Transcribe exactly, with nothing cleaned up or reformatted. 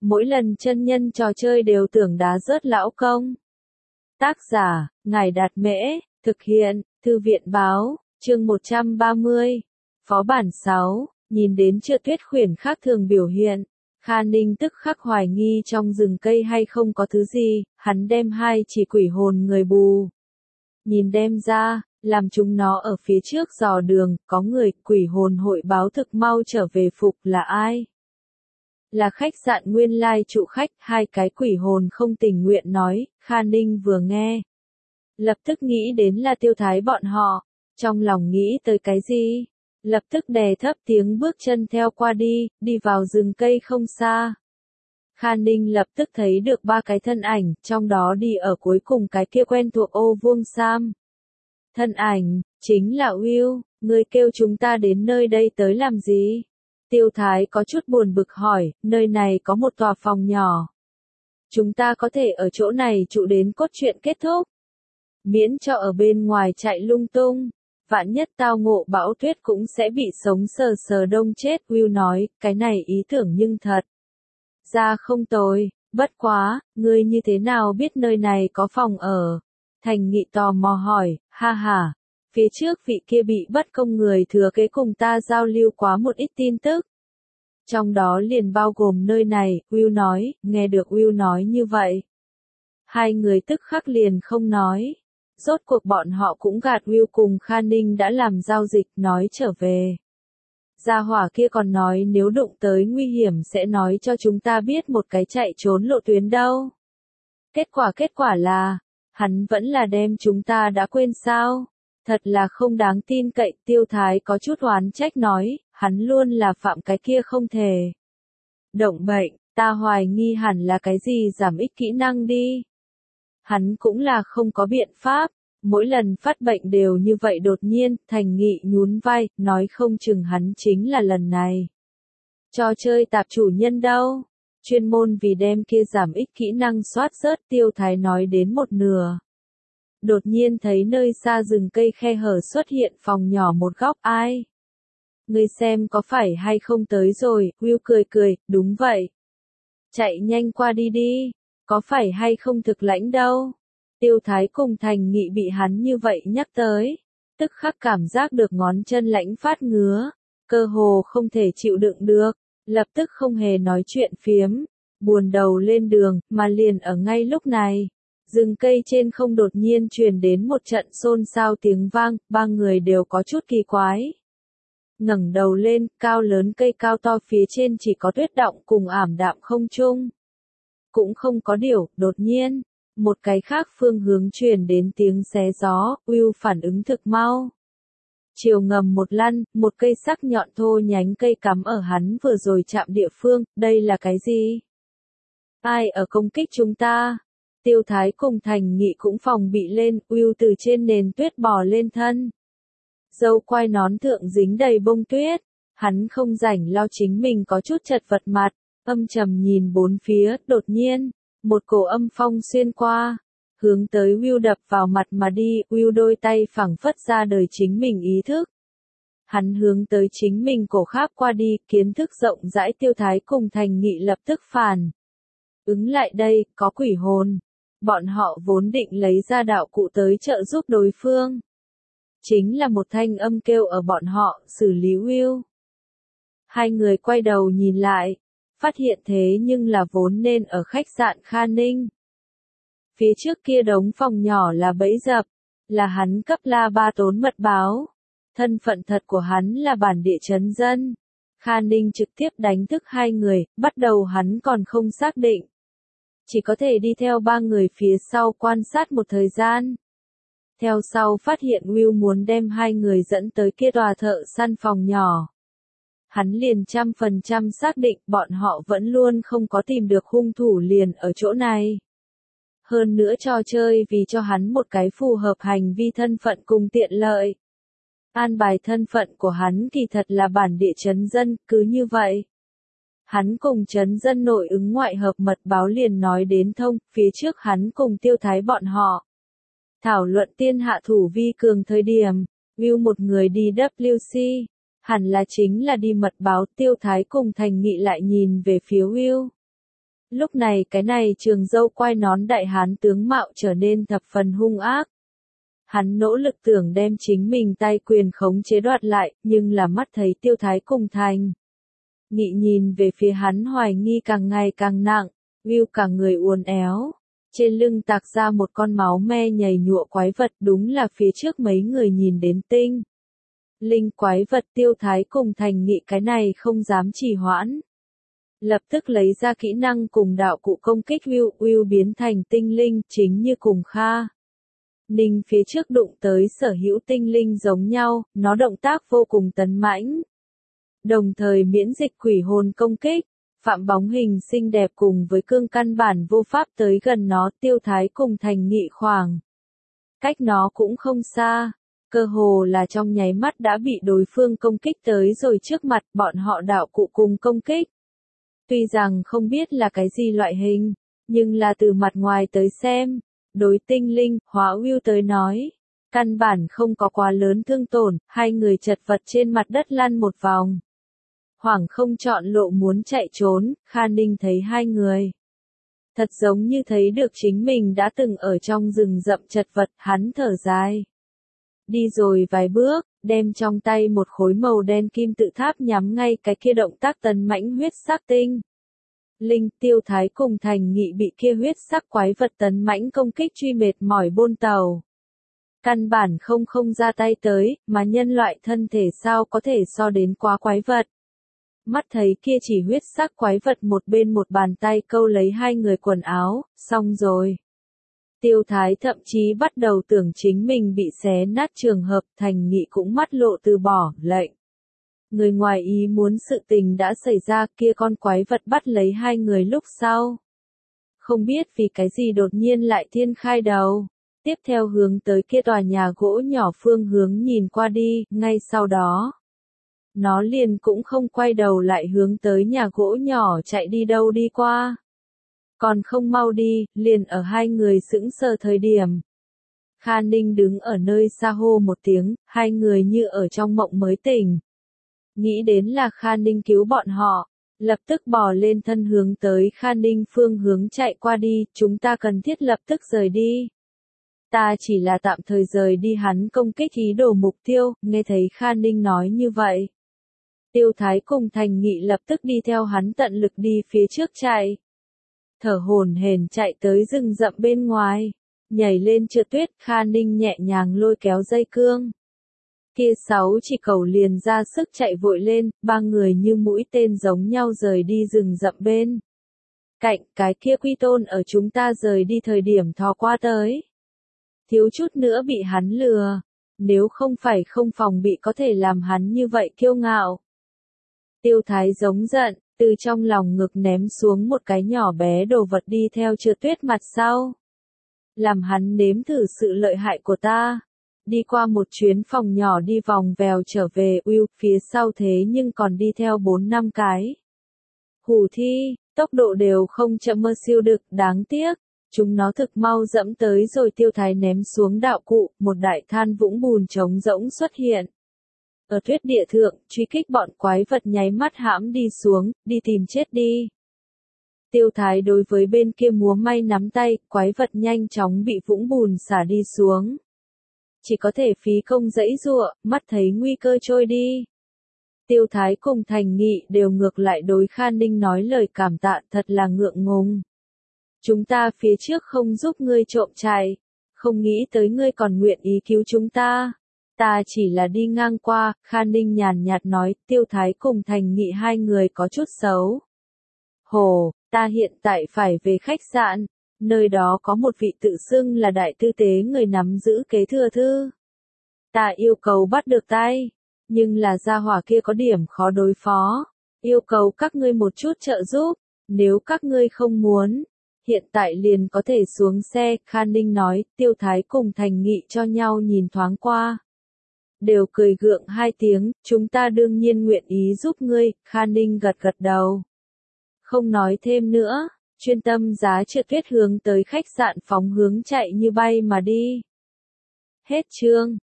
Mỗi lần chân nhân trò chơi đều tưởng đá rớt lão công. Tác giả, Ngài Đạt Mễ, thực hiện, Thư viện báo, chương một trăm ba mươi. Phó bản sáu, nhìn đến Trựa Tuyết khuyển khác thường biểu hiện. Kha Ninh tức khắc hoài nghi trong rừng cây hay không có thứ gì, hắn đem hai chỉ quỷ hồn người bù. Nhìn đem ra, làm chúng nó ở phía trước dò đường, có người, quỷ hồn hội báo thực mau trở về phục là ai? Là khách sạn nguyên lai trụ khách, hai cái quỷ hồn không tình nguyện nói, Kha Ninh vừa nghe. Lập tức nghĩ đến là Tiêu Thái bọn họ, trong lòng nghĩ tới cái gì? Lập tức đè thấp tiếng bước chân theo qua đi, đi vào rừng cây không xa. Kha Ninh lập tức thấy được ba cái thân ảnh, trong đó đi ở cuối cùng cái kia quen thuộc ô vuông sam. Thân ảnh, chính là Will, người kêu chúng ta đến nơi đây tới làm gì? Tiêu Thái có chút buồn bực hỏi, nơi này có một tòa phòng nhỏ. Chúng ta có thể ở chỗ này trụ đến cốt truyện kết thúc. Miễn cho ở bên ngoài chạy lung tung. Vạn nhất tao ngộ bão tuyết cũng sẽ bị sống sờ sờ đông chết. Will nói, cái này ý tưởng nhưng thật. Ra không tồi, bất quá, ngươi như thế nào biết nơi này có phòng ở? Thành Nghị tò mò hỏi, ha ha. Phía trước vị kia bị bất công người thừa kế cùng ta giao lưu quá một ít tin tức. Trong đó liền bao gồm nơi này, Will nói, nghe được Will nói như vậy. Hai người tức khắc liền không nói. Rốt cuộc bọn họ cũng gạt Will cùng Kha Ninh đã làm giao dịch nói trở về. Gia hỏa kia còn nói nếu đụng tới nguy hiểm sẽ nói cho chúng ta biết một cái chạy trốn lộ tuyến đâu. Kết quả kết quả là, hắn vẫn là đem chúng ta đã quên sao? Thật là không đáng tin cậy. Tiêu Thái có chút oán trách nói, hắn luôn là phạm cái kia không thể. Động bệnh, ta hoài nghi hẳn là cái gì giảm ích kỹ năng đi. Hắn cũng là không có biện pháp, mỗi lần phát bệnh đều như vậy đột nhiên. Thành Nghị nhún vai, nói không chừng hắn chính là lần này. Trò chơi tạp chủ nhân đâu, chuyên môn vì đem kia giảm ích kỹ năng soát rớt. Tiêu Thái nói đến một nửa. Đột nhiên thấy nơi xa rừng cây khe hở xuất hiện phòng nhỏ một góc. Ai? Ngươi xem có phải hay không tới rồi? Will cười cười, đúng vậy. Chạy nhanh qua đi đi, có phải hay không thực lãnh đâu? Tiêu Thái cùng Thành Nghị bị hắn như vậy nhắc tới, tức khắc cảm giác được ngón chân lãnh phát ngứa, cơ hồ không thể chịu đựng được, lập tức không hề nói chuyện phiếm, buồn đầu lên đường, mà liền ở ngay lúc này. Rừng cây trên không đột nhiên truyền đến một trận xôn xao tiếng vang, ba người đều có chút kỳ quái. Ngẩng đầu lên, cao lớn cây cao to phía trên chỉ có tuyết động cùng ảm đạm không trung. Cũng không có điểu, đột nhiên, một cái khác phương hướng truyền đến tiếng xé gió. Will phản ứng thực mau. Chiều ngầm một lăn, một cây sắc nhọn thô nhánh cây cắm ở hắn vừa rồi chạm địa phương, đây là cái gì? Ai ở công kích chúng ta? Tiêu Thái cùng Thành Nghị cũng phòng bị lên. Will từ trên nền tuyết bò lên thân. Dâu quai nón thượng dính đầy bông tuyết. Hắn không rảnh lo chính mình có chút chật vật mặt, âm trầm nhìn bốn phía. Đột nhiên, một cổ âm phong xuyên qua, hướng tới Will đập vào mặt mà đi. Will đôi tay phẳng phất ra đời chính mình ý thức. Hắn hướng tới chính mình cổ kháp qua đi. Kiến thức rộng rãi Tiêu Thái cùng Thành Nghị lập tức phản ứng lại đây, có quỷ hồn. Bọn họ vốn định lấy ra đạo cụ tới trợ giúp đối phương. Chính là một thanh âm kêu ở bọn họ, xử lý Will. Hai người quay đầu nhìn lại, phát hiện thế nhưng là vốn nên ở khách sạn Kha Ninh. Phía trước kia đống phòng nhỏ là bẫy dập, là hắn cấp La Ba tốn mật báo. Thân phận thật của hắn là bản địa trấn dân. Kha Ninh trực tiếp đánh thức hai người, bắt đầu hắn còn không xác định. Chỉ có thể đi theo ba người phía sau quan sát một thời gian. Theo sau phát hiện Will muốn đem hai người dẫn tới kia tòa thợ săn phòng nhỏ. Hắn liền trăm phần trăm xác định bọn họ vẫn luôn không có tìm được hung thủ liền ở chỗ này. Hơn nữa trò chơi vì cho hắn một cái phù hợp hành vi thân phận cùng tiện lợi. An bài thân phận của hắn kỳ thật là bản địa trấn dân, cứ như vậy. Hắn cùng trấn dân nội ứng ngoại hợp mật báo liền nói đến thông. Phía trước hắn cùng Tiêu Thái bọn họ thảo luận tiên hạ thủ vi cường thời điểm, Will một người đi W C, hẳn là chính là đi mật báo. Tiêu Thái cùng Thành Nghị lại nhìn về phía Will. Lúc này cái này trường dâu quai nón đại hán tướng mạo trở nên thập phần hung ác. Hắn nỗ lực tưởng đem chính mình tay quyền khống chế đoạt lại, nhưng là mắt thấy Tiêu Thái cùng Thành Nghị nhìn về phía hắn hoài nghi càng ngày càng nặng, Will cả người uốn éo. Trên lưng tạc ra một con máu me nhầy nhụa quái vật, đúng là phía trước mấy người nhìn đến tinh linh quái vật. Tiêu Thái cùng Thành Nghị cái này không dám trì hoãn. Lập tức lấy ra kỹ năng cùng đạo cụ công kích Will, Will biến thành tinh linh, chính như cùng Kha Ninh phía trước đụng tới sở hữu tinh linh giống nhau, nó động tác vô cùng tấn mãnh. Đồng thời miễn dịch quỷ hồn công kích, Phạm bóng hình xinh đẹp cùng với cương căn bản vô pháp tới gần nó. Tiêu Thái cùng Thành Nghị khoảng cách nó cũng không xa, cơ hồ là trong nháy mắt đã bị đối phương công kích tới rồi trước mặt. Bọn họ đạo cụ cùng công kích, tuy rằng không biết là cái gì loại hình, nhưng là từ mặt ngoài tới xem, đối tinh linh, hóa Will tới nói, căn bản không có quá lớn thương tổn. Hai người chật vật trên mặt đất lăn một vòng. Hoảng không chọn lộ muốn chạy trốn, Kha Ninh thấy hai người thật giống như thấy được chính mình đã từng ở trong rừng rậm chật vật, hắn thở dài. Đi rồi vài bước, đem trong tay một khối màu đen kim tự tháp nhắm ngay cái kia động tác tấn mãnh huyết sắc tinh linh. Tiêu Thái cùng Thành Nghị bị kia huyết sắc quái vật tấn mãnh công kích truy mệt mỏi bôn tàu. Căn bản không không ra tay tới, mà nhân loại thân thể sao có thể so đến quá quái vật. Mắt thấy kia chỉ huyết sắc quái vật một bên một bàn tay câu lấy hai người quần áo, xong rồi. Tiêu Thái thậm chí bắt đầu tưởng chính mình bị xé nát. Trường hợp Thành Nghị cũng mắt lộ từ bỏ, lệnh. Người ngoài ý muốn sự tình đã xảy ra, kia con quái vật bắt lấy hai người lúc sau. Không biết vì cái gì đột nhiên lại thiên khai đầu. Tiếp theo hướng tới kia tòa nhà gỗ nhỏ phương hướng nhìn qua đi, ngay sau đó. Nó liền cũng không quay đầu lại hướng tới nhà gỗ nhỏ chạy đi đâu đi qua. Còn không mau đi, liền ở hai người sững sờ thời điểm. Kha Ninh đứng ở nơi xa hô một tiếng, hai người như ở trong mộng mới tỉnh. Nghĩ đến là Kha Ninh cứu bọn họ, lập tức bò lên thân hướng tới Kha Ninh phương hướng chạy qua đi. Chúng ta cần thiết lập tức rời đi. Ta chỉ là tạm thời rời đi. Hắn công kích ý đồ mục tiêu, nghe thấy Kha Ninh nói như vậy. Tiêu Thái cùng Thành Nghị lập tức đi theo hắn tận lực đi phía trước chạy. Thở hổn hển chạy tới rừng rậm bên ngoài, nhảy lên trượt tuyết. Kha Ninh nhẹ nhàng lôi kéo dây cương. Kia sáu chỉ cẩu liền ra sức chạy vội lên, ba người như mũi tên giống nhau rời đi rừng rậm bên cạnh. Cái kia Quy Tôn ở chúng ta rời đi thời điểm thò qua tới. Thiếu chút nữa bị hắn lừa, nếu không phải không phòng bị có thể làm hắn như vậy kiêu ngạo. Tiêu Thái giống giận, từ trong lòng ngực ném xuống một cái nhỏ bé đồ vật đi theo trượt tuyết mặt sau. Làm hắn nếm thử sự lợi hại của ta. Đi qua một chuyến phòng nhỏ đi vòng vèo trở về. Will phía sau thế nhưng còn đi theo bốn năm cái hủ thi, tốc độ đều không chậm mơ siêu đực. Đáng tiếc, chúng nó thực mau dẫm tới rồi. Tiêu Thái ném xuống đạo cụ, một đại than vũng bùn trống rỗng xuất hiện. Ở tuyết địa thượng, truy kích bọn quái vật nháy mắt hãm đi xuống, đi tìm chết đi. Tiêu Thái đối với bên kia múa may nắm tay, quái vật nhanh chóng bị vũng bùn xả đi xuống. Chỉ có thể phí công dãy giụa, mắt thấy nguy cơ trôi đi. Tiêu Thái cùng Thành Nghị đều ngược lại đối Kha Ninh nói lời cảm tạ, thật là ngượng ngùng. Chúng ta phía trước không giúp ngươi trộm chạy, không nghĩ tới ngươi còn nguyện ý cứu chúng ta. Ta chỉ là đi ngang qua. Kha Ninh nhàn nhạt nói. Tiêu Thái cùng Thành Nghị hai người có chút xấu hổ. Ta hiện tại phải về khách sạn, nơi đó có một vị tự xưng là đại tư tế người nắm giữ kế thừa thư. Ta yêu cầu bắt được tay, nhưng là gia hỏa kia có điểm khó đối phó, yêu cầu các ngươi một chút trợ giúp. Nếu các ngươi không muốn, hiện tại liền có thể xuống xe. Kha Ninh nói. Tiêu Thái cùng Thành Nghị cho nhau nhìn thoáng qua, đều cười gượng hai tiếng. Chúng ta đương nhiên nguyện ý giúp ngươi. Kha Ninh gật gật đầu, không nói thêm nữa, chuyên tâm giá trượt tuyết hướng tới khách sạn phóng hướng chạy như bay mà đi. Hết chương.